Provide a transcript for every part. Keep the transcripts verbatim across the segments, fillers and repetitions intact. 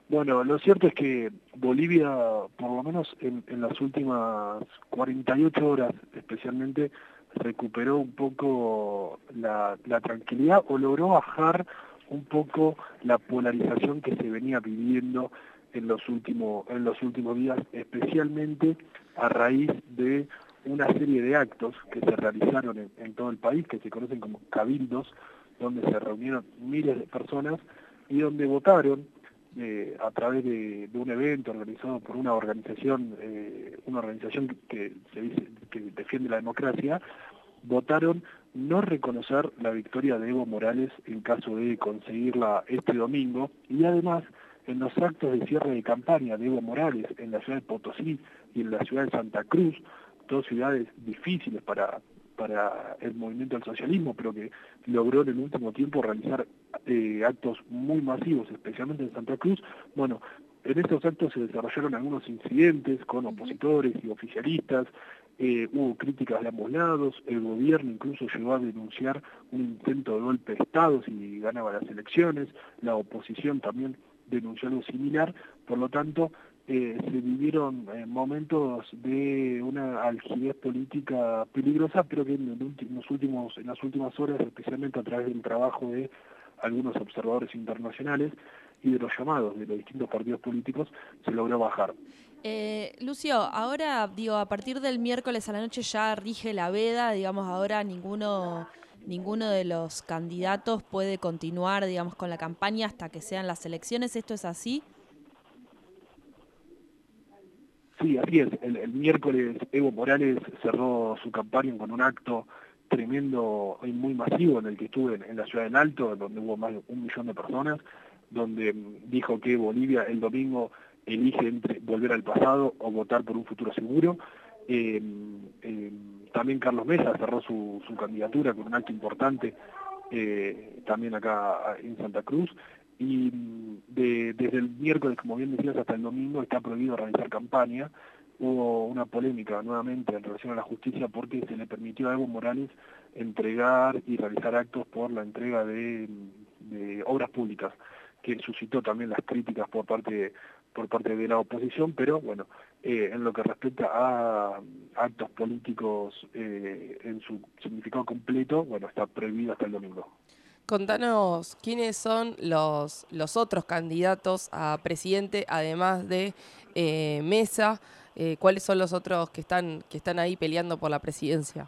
Bueno, lo cierto es que Bolivia, por lo menos en, en las últimas cuarenta y ocho horas especialmente, recuperó un poco la, la tranquilidad o logró bajar un poco la polarización que se venía viviendo en los últimos, en los últimos días, especialmente a raíz de una serie de actos que se realizaron en, en todo el país, que se conocen como cabildos, donde se reunieron miles de personas y donde votaron eh, a través de, de un evento organizado por una organización, eh, una organización que, que se dice que defiende la democracia, votaron no reconocer la victoria de Evo Morales en caso de conseguirla este domingo, y además en los actos de cierre de campaña de Evo Morales en la ciudad de Potosí y en la ciudad de Santa Cruz, dos ciudades difíciles para, para el movimiento del socialismo, pero que logró en el último tiempo realizar eh, actos muy masivos, especialmente en Santa Cruz. Bueno, en estos actos se desarrollaron algunos incidentes con opositores y oficialistas, eh, hubo críticas de ambos lados, el gobierno incluso llegó a denunciar un intento de golpe de Estado si ganaba las elecciones, la oposición también denunció algo similar, por lo tanto eh, se vivieron eh, momentos de una algidez política peligrosa, pero que en, en, los últimos, en las últimas horas, especialmente a través del trabajo de algunos observadores internacionales y de los llamados de los distintos partidos políticos, se logró bajar. Eh, Lucio, ahora, digo, a partir del miércoles a la noche ya rige la veda, digamos, ahora ninguno, ninguno de los candidatos puede continuar, digamos, con la campaña hasta que sean las elecciones. ¿Esto es así? Sí, así es. El, el miércoles Evo Morales cerró su campaña con un acto tremendo y muy masivo en el que estuve en, en la ciudad del Alto, donde hubo más de un millón de personas, donde mm, dijo que Bolivia el domingo elige entre volver al pasado o votar por un futuro seguro. Eh, eh, también Carlos Mesa cerró su, su candidatura con un acto importante eh, también acá en Santa Cruz. Y de, desde el miércoles, como bien decías, hasta el domingo está prohibido realizar campaña. Hubo una polémica nuevamente en relación a la justicia porque se le permitió a Evo Morales entregar y realizar actos por la entrega de, de obras públicas, que suscitó también las críticas por parte por parte de la oposición, pero bueno, eh, en lo que respecta a actos políticos eh, en su significado completo, bueno, está prohibido hasta el domingo. Contanos quiénes son los, los otros candidatos a presidente, además de eh, Mesa, eh, cuáles son los otros que están, que están ahí peleando por la presidencia.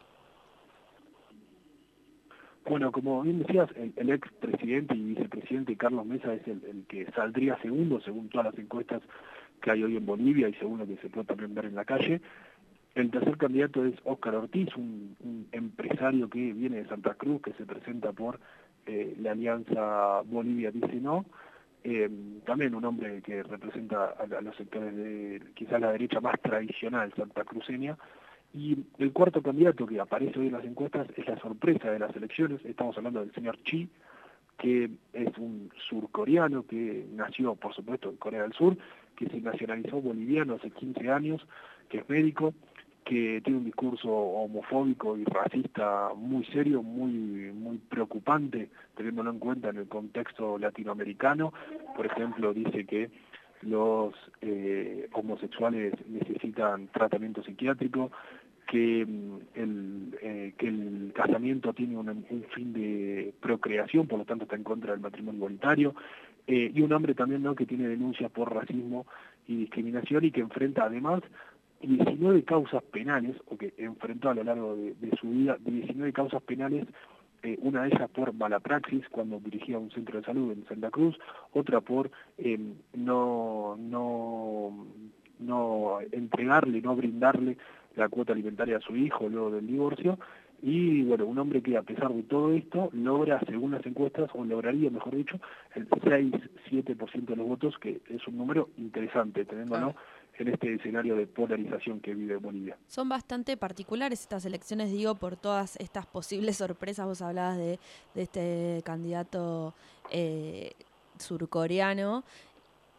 Bueno, como bien decías, el, el ex presidente y vicepresidente Carlos Mesa es el, el que saldría segundo, según todas las encuestas que hay hoy en Bolivia y según lo que se puede también ver en la calle. El tercer candidato es Óscar Ortiz, un, un empresario que viene de Santa Cruz, que se presenta por eh, la Alianza Bolivia Dice No. Eh, también un hombre que representa a, a los sectores de quizás la derecha más tradicional santacruceña. Y el cuarto candidato que aparece hoy en las encuestas es la sorpresa de las elecciones. Estamos hablando del señor Chi, que es un surcoreano que nació, por supuesto, en Corea del Sur, que se nacionalizó boliviano hace quince años, que es médico, que tiene un discurso homofóbico y racista muy serio, muy, muy preocupante, teniéndolo en cuenta en el contexto latinoamericano. Por ejemplo, dice que los eh, homosexuales necesitan tratamiento psiquiátrico, que el, eh, que el casamiento tiene un, un fin de procreación, por lo tanto está en contra del matrimonio igualitario, eh, y un hombre también, ¿no?, que tiene denuncias por racismo y discriminación y que enfrenta además diecinueve causas penales, o que enfrentó a lo largo de, de su vida diecinueve causas penales, eh, una de ellas por mala praxis cuando dirigía un centro de salud en Santa Cruz, otra por eh, no, no, no entregarle, no brindarle la cuota alimentaria a su hijo luego del divorcio. Y bueno, un hombre que a pesar de todo esto logra, según las encuestas, o lograría, mejor dicho, el seis siete por ciento de los votos, que es un número interesante, teniéndolo Claro. en este escenario de polarización que vive Bolivia. Son bastante particulares estas elecciones, digo, por todas estas posibles sorpresas. Vos hablabas de, de este candidato eh, surcoreano.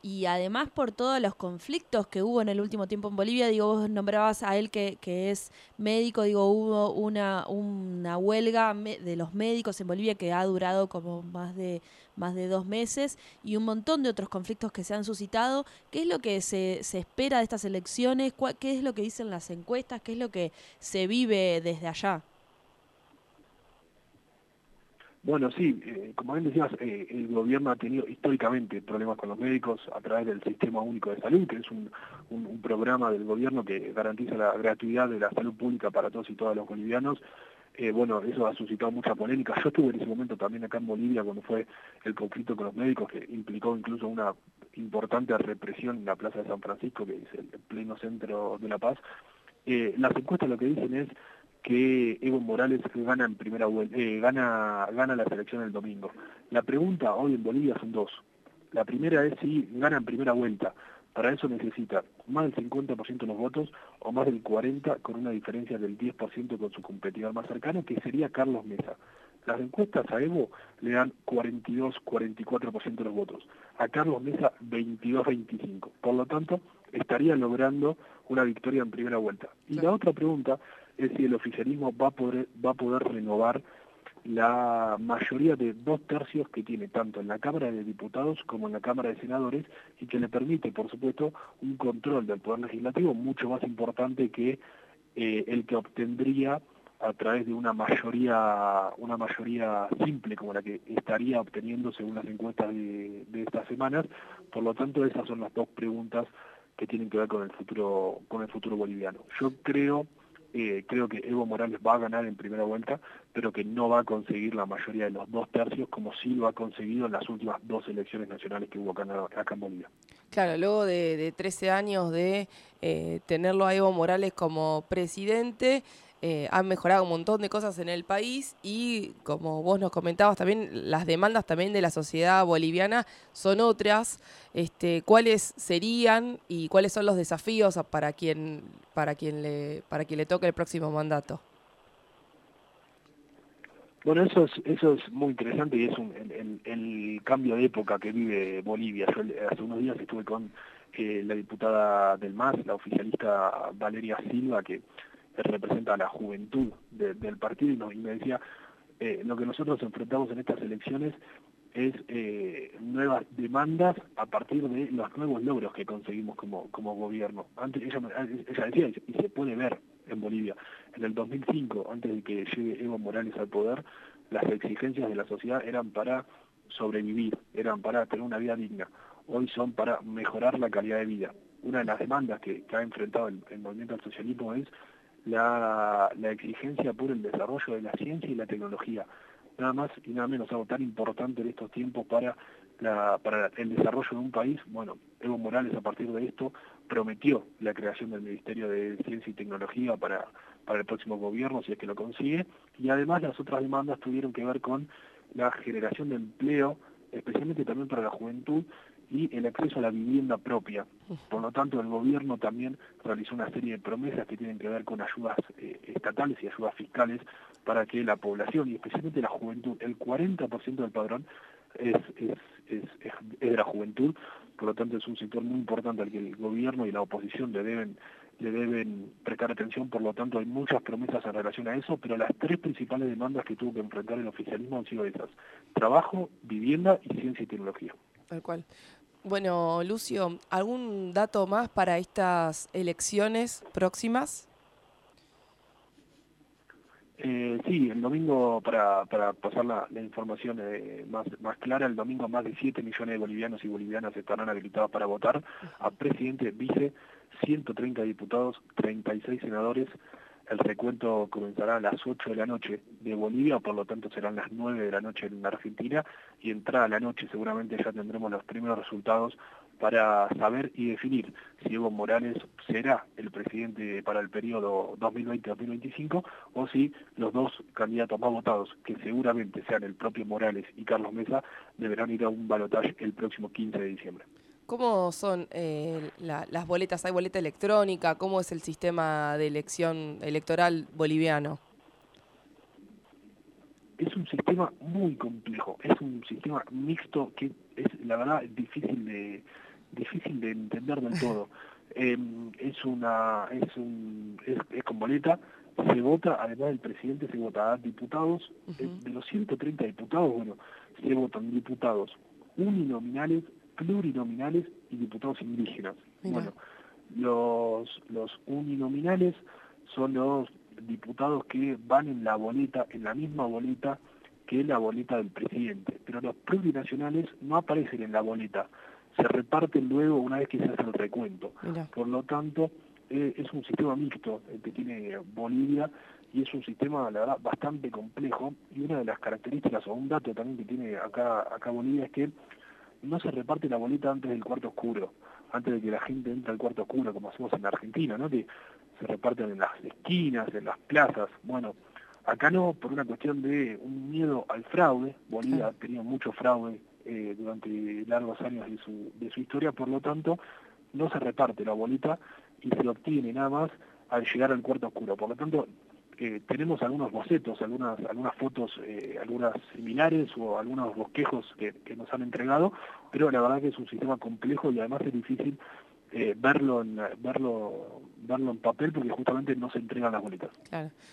y además por todos los conflictos que hubo en el último tiempo en Bolivia. Digo, vos nombrabas a él que, que es médico, digo, hubo una, una huelga de los médicos en Bolivia que ha durado como más de, más de dos meses y un montón de otros conflictos que se han suscitado. ¿Qué es lo que se, se espera de estas elecciones? ¿Qué es lo que dicen las encuestas? ¿Qué es lo que se vive desde allá? Bueno, sí, eh, como bien decías, eh, el gobierno ha tenido históricamente problemas con los médicos a través del Sistema Único de Salud, que es un, un, un programa del gobierno que garantiza la gratuidad de la salud pública para todos y todas los bolivianos. Eh, bueno, eso ha suscitado mucha polémica. Yo estuve en ese momento también acá en Bolivia cuando fue el conflicto con los médicos, que implicó incluso una importante represión en la Plaza de San Francisco, que es el pleno centro de La Paz. Eh, las encuestas lo que dicen es que Evo Morales gana en primera vuelta, eh, gana, gana las elecciones el domingo. La pregunta hoy en Bolivia son dos. La primera es si gana en primera vuelta. Para eso necesita más del cincuenta por ciento de los votos o más del cuarenta por ciento con una diferencia del diez por ciento con su competidor más cercano, que sería Carlos Mesa. Las encuestas a Evo le dan cuarenta y dos, cuarenta y cuatro por ciento de los votos. A Carlos Mesa veintidós, veinticinco. Por lo tanto, estaría logrando una victoria en primera vuelta. Y la otra pregunta es si el oficialismo va a poder, va a poder renovar la mayoría de dos tercios que tiene tanto en la Cámara de Diputados como en la Cámara de Senadores y que le permite, por supuesto, un control del Poder Legislativo mucho más importante que eh, el que obtendría a través de una mayoría una mayoría simple como la que estaría obteniendo según las encuestas de, de estas semanas. Por lo tanto, esas son las dos preguntas que tienen que ver con el futuro con el futuro boliviano. Yo creo eh, creo que Evo Morales va a ganar en primera vuelta, pero que no va a conseguir la mayoría de los dos tercios como sí lo ha conseguido en las últimas dos elecciones nacionales que hubo acá en, acá en Bolivia. Claro, luego de, de trece años de eh, tenerlo a Evo Morales como presidente, eh, han mejorado un montón de cosas en el país y, como vos nos comentabas también, las demandas también de la sociedad boliviana son otras. Este, ¿cuáles serían y cuáles son los desafíos para quien, para quien le, para quien le toque el próximo mandato? Bueno, eso es eso es muy interesante y es un, el, el, el cambio de época que vive Bolivia. Yo hace unos días estuve con eh, la diputada del M A S, la oficialista Valeria Silva, que representa a la juventud de, del partido, y, no, y me decía, eh, lo que nosotros enfrentamos en estas elecciones es eh, nuevas demandas a partir de los nuevos logros que conseguimos como, como gobierno. Antes ella, ella decía, y se puede ver en Bolivia, en el dos mil cinco, antes de que llegue Evo Morales al poder, las exigencias de la sociedad eran para sobrevivir, eran para tener una vida digna. Hoy son para mejorar la calidad de vida. Una de las demandas que, que ha enfrentado el, el movimiento al socialismo es la, la exigencia por el desarrollo de la ciencia y la tecnología. Nada más y nada menos, algo tan importante en estos tiempos para la, para el desarrollo de un país. Bueno, Evo Morales a partir de esto prometió la creación del Ministerio de Ciencia y Tecnología para, para el próximo gobierno, si es que lo consigue, y además las otras demandas tuvieron que ver con la generación de empleo, especialmente también para la juventud, y el acceso a la vivienda propia. Por lo tanto, el gobierno también realizó una serie de promesas que tienen que ver con ayudas eh, estatales y ayudas fiscales para que la población, y especialmente la juventud, el cuarenta por ciento del padrón es, es, es, es, es de la juventud. Por lo tanto, es un sector muy importante al que el gobierno y la oposición le deben le deben prestar atención. Por lo tanto, hay muchas promesas en relación a eso, pero las tres principales demandas que tuvo que enfrentar el oficialismo han sido esas: trabajo, vivienda y ciencia y tecnología. Tal cual. Bueno, Lucio, ¿algún dato más para estas elecciones próximas? Eh, sí, el domingo, para, para pasar la, la información eh, más, más clara, el domingo más de siete millones de bolivianos y bolivianas estarán habilitados para votar a presidente, vice, ciento treinta diputados, treinta y seis senadores. El recuento comenzará a las ocho de la noche de Bolivia, por lo tanto serán las nueve de la noche en Argentina, y entrada la noche seguramente ya tendremos los primeros resultados para saber y definir si Evo Morales será el presidente para el periodo dos mil veinte a dos mil veinticinco o si los dos candidatos más votados, que seguramente sean el propio Morales y Carlos Mesa, deberán ir a un balotaje el próximo quince de diciembre. ¿Cómo son eh, la, las boletas? ¿Hay boleta electrónica? ¿Cómo es el sistema de elección electoral boliviano? Es un sistema muy complejo, es un sistema mixto que es, la verdad, difícil de, difícil de entender del todo. Eh, es una es, un, es, es con boleta, se vota, además del presidente se vota a diputados, uh-huh. eh, de los ciento treinta diputados, bueno, se votan diputados uninominales, plurinominales y diputados indígenas. Mira. Bueno, los, los uninominales son los diputados que van en la boleta, en la misma boleta que la boleta del presidente, pero los plurinacionales no aparecen en la boleta, se reparten luego una vez que se hace el recuento. Mira. Por lo tanto, eh, es un sistema mixto el que tiene Bolivia y es un sistema, la verdad, bastante complejo, y una de las características o un dato también que tiene acá, acá Bolivia es que no se reparte la boleta antes del cuarto oscuro, antes de que la gente entre al cuarto oscuro, como hacemos en la Argentina, ¿no? Que se reparten en las esquinas, en las plazas. Bueno, acá no, por una cuestión de un miedo al fraude. Bolivia ha tenido mucho fraude eh, durante largos años de su, de su historia, por lo tanto, no se reparte la boleta y se obtiene nada más al llegar al cuarto oscuro. Por lo tanto, eh, tenemos algunos bocetos, algunas algunas fotos, eh, algunas similares o algunos bosquejos que, que nos han entregado, pero la verdad que es un sistema complejo y además es difícil eh, verlo en verlo verlo en papel porque justamente no se entregan las boletas. Claro.